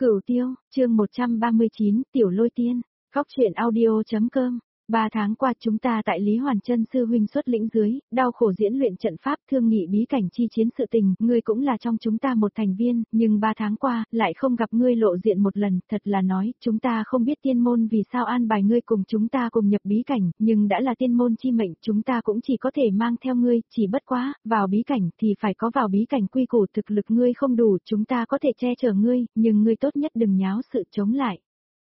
Cửu Tiêu, chương 139, Tiểu Lôi Tiên, Góc truyện audio.com. 3 tháng qua chúng ta tại Lý Hoàn Chân sư huynh xuất lĩnh dưới, đau khổ diễn luyện trận pháp thương nghị bí cảnh chi chiến sự tình, ngươi cũng là trong chúng ta một thành viên, nhưng 3 tháng qua, lại không gặp ngươi lộ diện một lần, thật là nói, chúng ta không biết tiên môn vì sao an bài ngươi cùng chúng ta cùng nhập bí cảnh, nhưng đã là tiên môn chi mệnh, chúng ta cũng chỉ có thể mang theo ngươi, chỉ bất quá, vào bí cảnh thì phải có vào bí cảnh quy củ, thực lực ngươi không đủ, chúng ta có thể che chở ngươi, nhưng ngươi tốt nhất đừng nháo sự chống lại.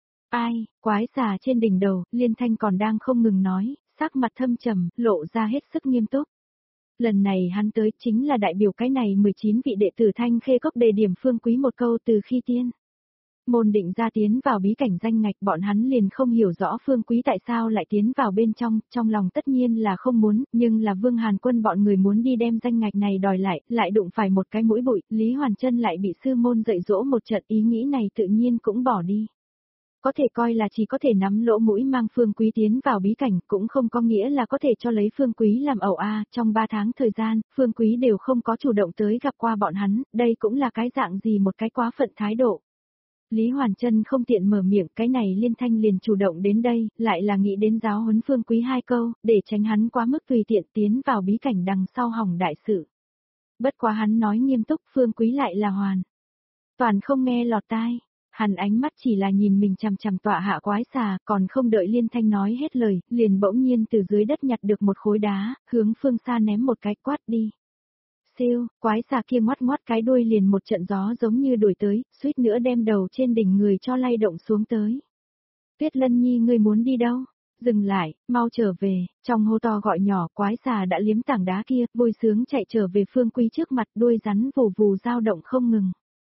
Ai, quái xà trên đỉnh đầu, Liên Thanh còn đang không ngừng nói, sắc mặt thâm trầm, lộ ra hết sức nghiêm túc. Lần này hắn tới chính là đại biểu cái này 19 vị đệ tử Thanh Khê Cốc đề điểm Phương Quý một câu từ khi tiên môn định ra tiến vào bí cảnh danh ngạch, bọn hắn liền không hiểu rõ Phương Quý tại sao lại tiến vào bên trong lòng tất nhiên là không muốn, nhưng là Vương Hàn Quân bọn người muốn đi đem danh ngạch này đòi lại đụng phải một cái mũi bụi, Lý Hoàn Chân lại bị sư môn dạy dỗ một trận, ý nghĩ này tự nhiên cũng bỏ đi. Có thể coi là chỉ có thể nắm lỗ mũi mang Phương Quý tiến vào bí cảnh, cũng không có nghĩa là có thể cho lấy Phương Quý làm ẩu trong 3 tháng thời gian, Phương Quý đều không có chủ động tới gặp qua bọn hắn, đây cũng là cái dạng gì một cái quá phận thái độ. Lý Hoàn Chân không tiện mở miệng, cái này Liên Thanh liền chủ động đến đây, lại là nghĩ đến giáo huấn Phương Quý 2 câu, để tránh hắn quá mức tùy tiện tiến vào bí cảnh đằng sau hỏng đại sự. Bất quá hắn nói nghiêm túc, Phương Quý lại là hoàn toàn không nghe lọt tai. Hắn ánh mắt chỉ là nhìn mình chằm chằm tọa hạ quái xà, còn không đợi Liên Thanh nói hết lời, liền bỗng nhiên từ dưới đất nhặt được một khối đá, hướng phương xa ném một cái, quát đi. Siêu, quái xà kia ngoắt ngoắt cái đuôi liền một trận gió giống như đuổi tới, suýt nữa đem đầu trên đỉnh người cho lay động xuống tới. Tuyết Lân Nhi, ngươi muốn đi đâu? Dừng lại, mau trở về, trong hô to gọi nhỏ, quái xà đã liếm tảng đá kia, vui sướng chạy trở về Phương Quý trước mặt, đuôi rắn vù vù dao động không ngừng.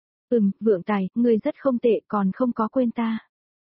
Vượng Tài, ngươi rất không tệ, còn không có quên ta.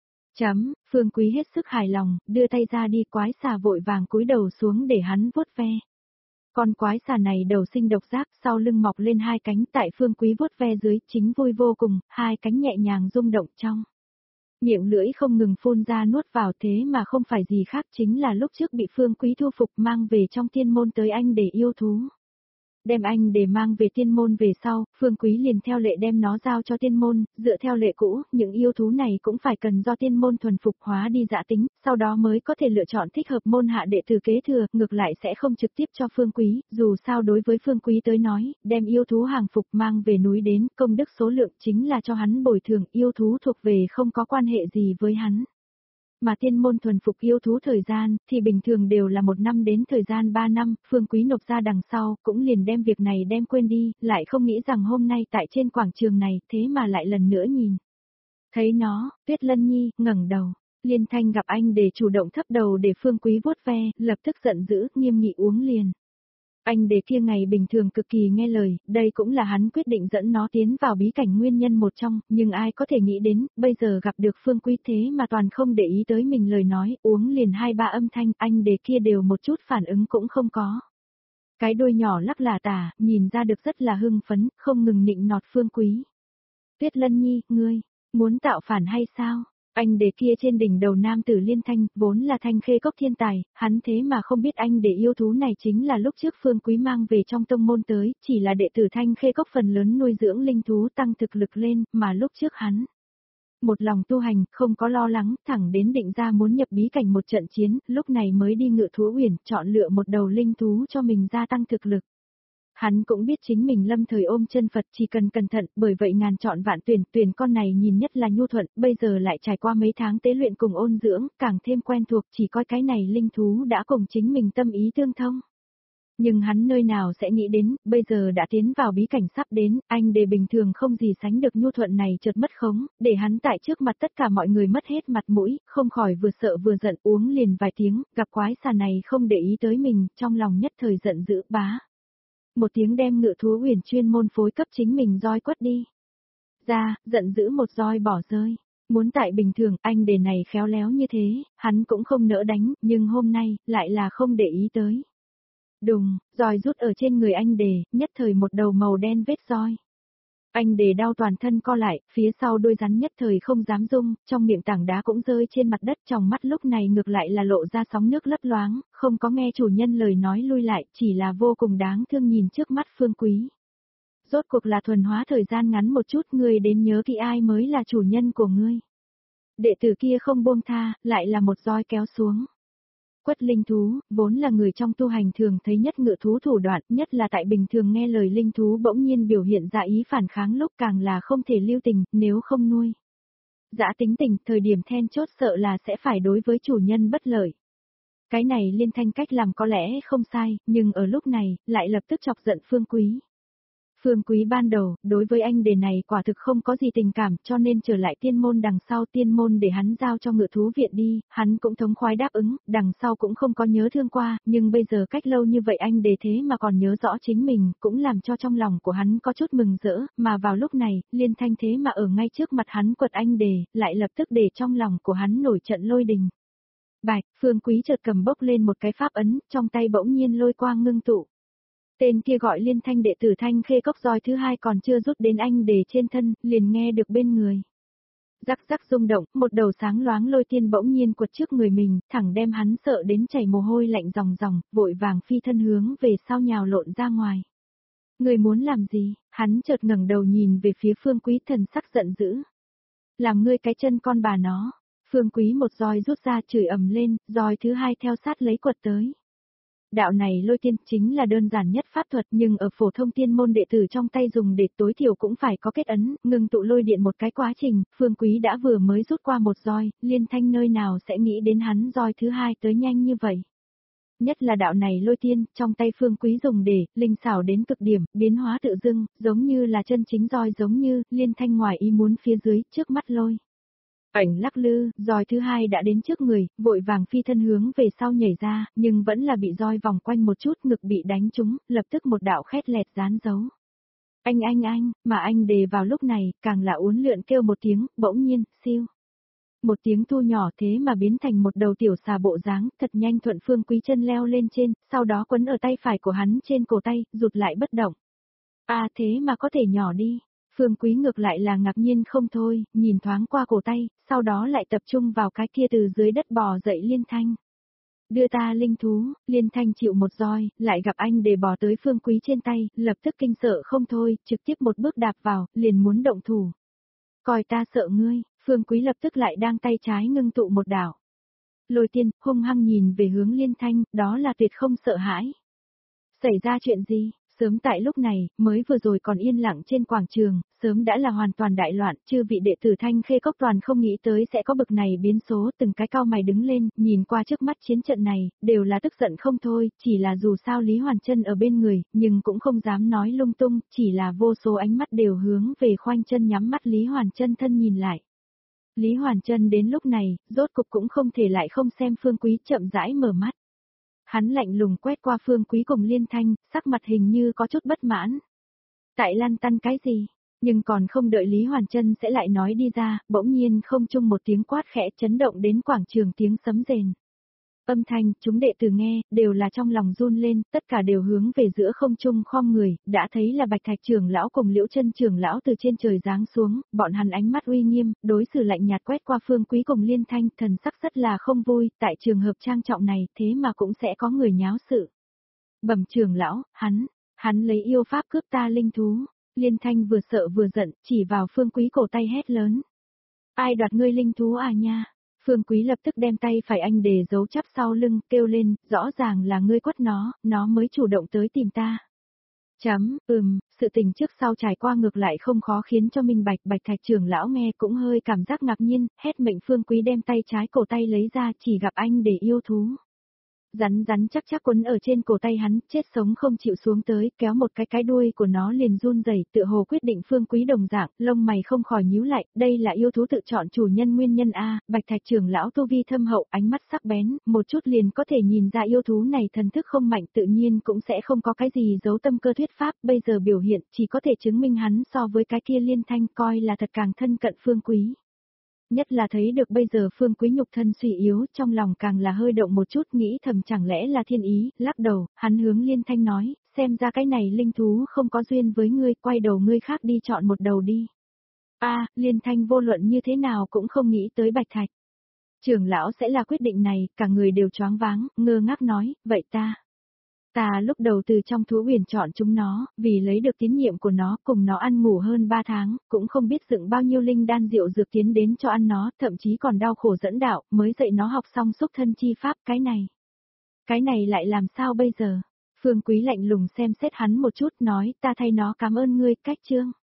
Phương Quý hết sức hài lòng, đưa tay ra đi, quái xà vội vàng cúi đầu xuống để hắn vuốt ve. Con quái xà này đầu sinh độc giác, sau lưng mọc lên 2 cánh, tại Phương Quý vuốt ve dưới, chính vui vô cùng, 2 cánh nhẹ nhàng rung động trong. Miệng lưỡi không ngừng phun ra nuốt vào, thế mà không phải gì khác, chính là lúc trước bị Phương Quý thu phục mang về trong tiên môn tới anh để yêu thú. Đem anh để mang về tiên môn về sau, Phương Quý liền theo lệ đem nó giao cho tiên môn, dựa theo lệ cũ, những yêu thú này cũng phải cần do tiên môn thuần phục hóa đi dã tính, sau đó mới có thể lựa chọn thích hợp môn hạ đệ tử kế thừa, ngược lại sẽ không trực tiếp cho Phương Quý, dù sao đối với Phương Quý tới nói, đem yêu thú hàng phục mang về núi đến, công đức số lượng chính là cho hắn bồi thường, yêu thú thuộc về không có quan hệ gì với hắn. Mà tiên môn thuần phục yêu thú thời gian, thì bình thường đều là 1 năm đến thời gian 3 năm, Phương Quý nộp ra đằng sau, cũng liền đem việc này đem quên đi, lại không nghĩ rằng hôm nay tại trên quảng trường này, thế mà lại lần nữa nhìn. Thấy nó, Tuyết Lân Nhi, ngẩng đầu, Liên Thanh gặp anh để chủ động thấp đầu để Phương Quý vuốt ve, lập tức giận dữ, nghiêm nghị uống liền. Anh để kia ngày bình thường cực kỳ nghe lời, đây cũng là hắn quyết định dẫn nó tiến vào bí cảnh nguyên nhân một trong, nhưng ai có thể nghĩ đến, bây giờ gặp được Phương Quý thế mà toàn không để ý tới mình lời nói, uống liền 2-3 âm thanh, anh để kia đều một chút phản ứng cũng không có. Cái đuôi nhỏ lắc là tả, nhìn ra được rất là hưng phấn, không ngừng nịnh nọt Phương Quý. Tuyết Lân Nhi, ngươi, muốn tạo phản hay sao? Anh để kia trên đỉnh đầu nam tử Liên Thanh, vốn là Thanh Khê Cốc thiên tài, hắn thế mà không biết anh để yêu thú này chính là lúc trước Phương Quý mang về trong tông môn tới, chỉ là đệ tử Thanh Khê Cốc phần lớn nuôi dưỡng linh thú tăng thực lực lên, mà lúc trước hắn một lòng tu hành, không có lo lắng, thẳng đến định ra muốn nhập bí cảnh một trận chiến, lúc này mới đi ngự thú uyển, chọn lựa một đầu linh thú cho mình gia tăng thực lực. Hắn cũng biết chính mình lâm thời ôm chân Phật chỉ cần cẩn thận, bởi vậy ngàn chọn vạn tuyển con này nhìn nhất là nhu thuận, bây giờ lại trải qua mấy tháng tế luyện cùng ôn dưỡng, càng thêm quen thuộc, chỉ coi cái này linh thú đã cùng chính mình tâm ý tương thông. Nhưng hắn nơi nào sẽ nghĩ đến, bây giờ đã tiến vào bí cảnh sắp đến, anh để bình thường không gì sánh được nhu thuận này chợt mất khống, để hắn tại trước mặt tất cả mọi người mất hết mặt mũi, không khỏi vừa sợ vừa giận uống liền vài tiếng, gặp quái xà này không để ý tới mình, trong lòng nhất thời giận dữ bá. Một tiếng đem ngự thú uyển chuyên môn phối cấp chính mình roi quất đi. Ra, giận dữ một roi bỏ rơi. Muốn tại bình thường, anh để này khéo léo như thế, hắn cũng không nỡ đánh, nhưng hôm nay, lại là không để ý tới. Đùng, roi rút ở trên người anh đề, nhất thời một đầu màu đen vết roi. Anh đề đau toàn thân co lại, phía sau đôi rắn nhất thời không dám rung, trong miệng tảng đá cũng rơi trên mặt đất, trong mắt lúc này ngược lại là lộ ra sóng nước lấp loáng, không có nghe chủ nhân lời nói lui lại, chỉ là vô cùng đáng thương nhìn trước mắt Phương Quý. Rốt cuộc là thuần hóa thời gian ngắn một chút, ngươi đến nhớ kỹ ai mới là chủ nhân của ngươi. Đệ tử kia không buông tha, lại là một roi kéo xuống. Quất linh thú, vốn là người trong tu hành thường thấy nhất ngự thú thủ đoạn, nhất là tại bình thường nghe lời linh thú bỗng nhiên biểu hiện ra ý phản kháng lúc càng là không thể lưu tình, nếu không nuôi. Dã tính tình, thời điểm then chốt sợ là sẽ phải đối với chủ nhân bất lợi. Cái này Liên Thanh cách làm có lẽ không sai, nhưng ở lúc này, lại lập tức chọc giận Phương Quý. Phương Quý ban đầu, đối với anh đề này quả thực không có gì tình cảm, cho nên trở lại tiên môn đằng sau tiên môn để hắn giao cho ngự thú viện đi, hắn cũng thống khoái đáp ứng, đằng sau cũng không có nhớ thương qua, nhưng bây giờ cách lâu như vậy anh đề thế mà còn nhớ rõ chính mình, cũng làm cho trong lòng của hắn có chút mừng rỡ, mà vào lúc này, Liên Thanh thế mà ở ngay trước mặt hắn quật anh đề, lại lập tức để trong lòng của hắn nổi trận lôi đình. Bạch, Phương Quý chợt cầm bốc lên một cái pháp ấn, trong tay bỗng nhiên lôi quang ngưng tụ. Tên kia gọi Liên Thanh đệ tử Thanh Khê Cốc roi thứ hai còn chưa rút đến anh đề trên thân, liền nghe được bên người. Rắc rắc rung động, một đầu sáng loáng lôi tiên bỗng nhiên quật trước người mình, thẳng đem hắn sợ đến chảy mồ hôi lạnh ròng ròng, vội vàng phi thân hướng về sau nhào lộn ra ngoài. Người muốn làm gì? Hắn chợt ngẩng đầu nhìn về phía Phương Quý, thần sắc giận dữ. Làm ngươi cái chân con bà nó. Phương Quý một roi rút ra chửi ầm lên, roi thứ hai theo sát lấy quật tới. Đạo này lôi tiên chính là đơn giản nhất pháp thuật, nhưng ở phổ thông tiên môn đệ tử trong tay dùng để tối thiểu cũng phải có kết ấn, ngừng tụ lôi điện một cái quá trình, Phương Quý đã vừa mới rút qua một roi, Liên Thanh nơi nào sẽ nghĩ đến hắn roi thứ hai tới nhanh như vậy. Nhất là đạo này lôi tiên, trong tay Phương Quý dùng để, linh xảo đến cực điểm, biến hóa tự dưng, giống như là chân chính roi giống như, Liên Thanh ngoài ý muốn phía dưới, trước mắt lôi. Ảnh lắc lư, roi thứ hai đã đến trước người, vội vàng phi thân hướng về sau nhảy ra, nhưng vẫn là bị roi vòng quanh một chút, ngực bị đánh trúng, lập tức một đạo khét lẹt dán dấu. Anh, mà anh đề vào lúc này, càng là uốn lượn kêu một tiếng, bỗng nhiên, siêu. Một tiếng thu nhỏ thế mà biến thành một đầu tiểu xà bộ dáng, thật nhanh thuận Phương Quý chân leo lên trên, sau đó quấn ở tay phải của hắn trên cổ tay, rụt lại bất động. À thế mà có thể nhỏ đi. Phương Quý ngược lại là ngạc nhiên không thôi, nhìn thoáng qua cổ tay, sau đó lại tập trung vào cái kia từ dưới đất bò dậy Liên Thanh. Đưa ta linh thú, Liên Thanh chịu một roi, lại gặp anh để bò tới Phương Quý trên tay, lập tức kinh sợ không thôi, trực tiếp một bước đạp vào, liền muốn động thủ. Coi ta sợ ngươi, Phương Quý lập tức lại đang tay trái ngưng tụ một đảo. Lôi tiên, hung hăng nhìn về hướng Liên Thanh, đó là tuyệt không sợ hãi. Xảy ra chuyện gì? Sớm tại lúc này, mới vừa rồi còn yên lặng trên quảng trường, sớm đã là hoàn toàn đại loạn, chư vị đệ tử Thanh Khê Cốc toàn không nghĩ tới sẽ có bực này biến số, từng cái cao mày đứng lên, nhìn qua trước mắt chiến trận này, đều là tức giận không thôi, chỉ là dù sao Lý Hoàn Chân ở bên người, nhưng cũng không dám nói lung tung, chỉ là vô số ánh mắt đều hướng về khoanh chân nhắm mắt Lý Hoàn Chân thân nhìn lại. Lý Hoàn Chân đến lúc này, rốt cục cũng không thể lại không xem Phương Quý, chậm rãi mở mắt. Hắn lạnh lùng quét qua Phương Quý cùng Liên Thanh, sắc mặt hình như có chút bất mãn. Tại lăn tăn cái gì? Nhưng còn không đợi Lý Hoàn Chân sẽ lại nói đi ra, bỗng nhiên không chung một tiếng quát khẽ chấn động đến quảng trường tiếng sấm rền. Âm thanh, chúng đệ tử nghe, đều là trong lòng run lên, tất cả đều hướng về giữa không trung khom người, đã thấy là Bạch Thạch trưởng lão cùng Liễu Chân trưởng lão từ trên trời giáng xuống, bọn hắn ánh mắt uy nghiêm, đối xử lạnh nhạt quét qua Phương Quý cùng Liên Thanh, thần sắc rất là không vui, tại trường hợp trang trọng này, thế mà cũng sẽ có người nháo sự. Bẩm trưởng lão, hắn lấy yêu pháp cướp ta linh thú. Liên Thanh vừa sợ vừa giận, chỉ vào Phương Quý cổ tay hét lớn. Ai đoạt ngươi linh thú à nha? Phương Quý lập tức đem tay phải anh để giấu chắp sau lưng, kêu lên, rõ ràng là ngươi quất nó mới chủ động tới tìm ta. Sự tình trước sau trải qua ngược lại không khó khiến cho minh bạch. Bạch Thạch trưởng lão nghe cũng hơi cảm giác ngạc nhiên, hét mệnh Phương Quý đem tay trái cổ tay lấy ra, chỉ gặp anh để yêu thú. Rắn chắc quấn ở trên cổ tay hắn, chết sống không chịu xuống tới, kéo một cái đuôi của nó liền run rẩy, tựa hồ quyết định Phương Quý đồng dạng, lông mày không khỏi nhíu lại, đây là yêu thú tự chọn chủ nhân nguyên nhân a. Bạch Thạch trưởng lão tu vi thâm hậu, ánh mắt sắc bén, một chút liền có thể nhìn ra yêu thú này thần thức không mạnh, tự nhiên cũng sẽ không có cái gì giấu tâm cơ thuyết pháp, bây giờ biểu hiện chỉ có thể chứng minh hắn so với cái kia Liên Thanh coi là thật càng thân cận Phương Quý. Nhất là thấy được bây giờ Phương Quý nhục thân suy yếu, trong lòng càng là hơi động một chút, nghĩ thầm chẳng lẽ là thiên ý, lắc đầu, hắn hướng Liên Thanh nói, xem ra cái này linh thú không có duyên với ngươi, quay đầu ngươi khác đi chọn một đầu đi. Liên Thanh vô luận như thế nào cũng không nghĩ tới Bạch Thạch. Trưởng lão sẽ là quyết định này, cả người đều choáng váng, ngơ ngác nói, vậy ta Ta lúc đầu từ trong thú huyền chọn chúng nó, vì lấy được tín nhiệm của nó, cùng nó ăn ngủ hơn 3 tháng, cũng không biết dựng bao nhiêu linh đan rượu dược tiến đến cho ăn nó, thậm chí còn đau khổ dẫn đạo, mới dạy nó học xong xúc thân chi pháp. Cái này lại làm sao bây giờ? Phương Quý lạnh lùng xem xét hắn một chút, nói, ta thay nó cảm ơn ngươi, Cách Trương.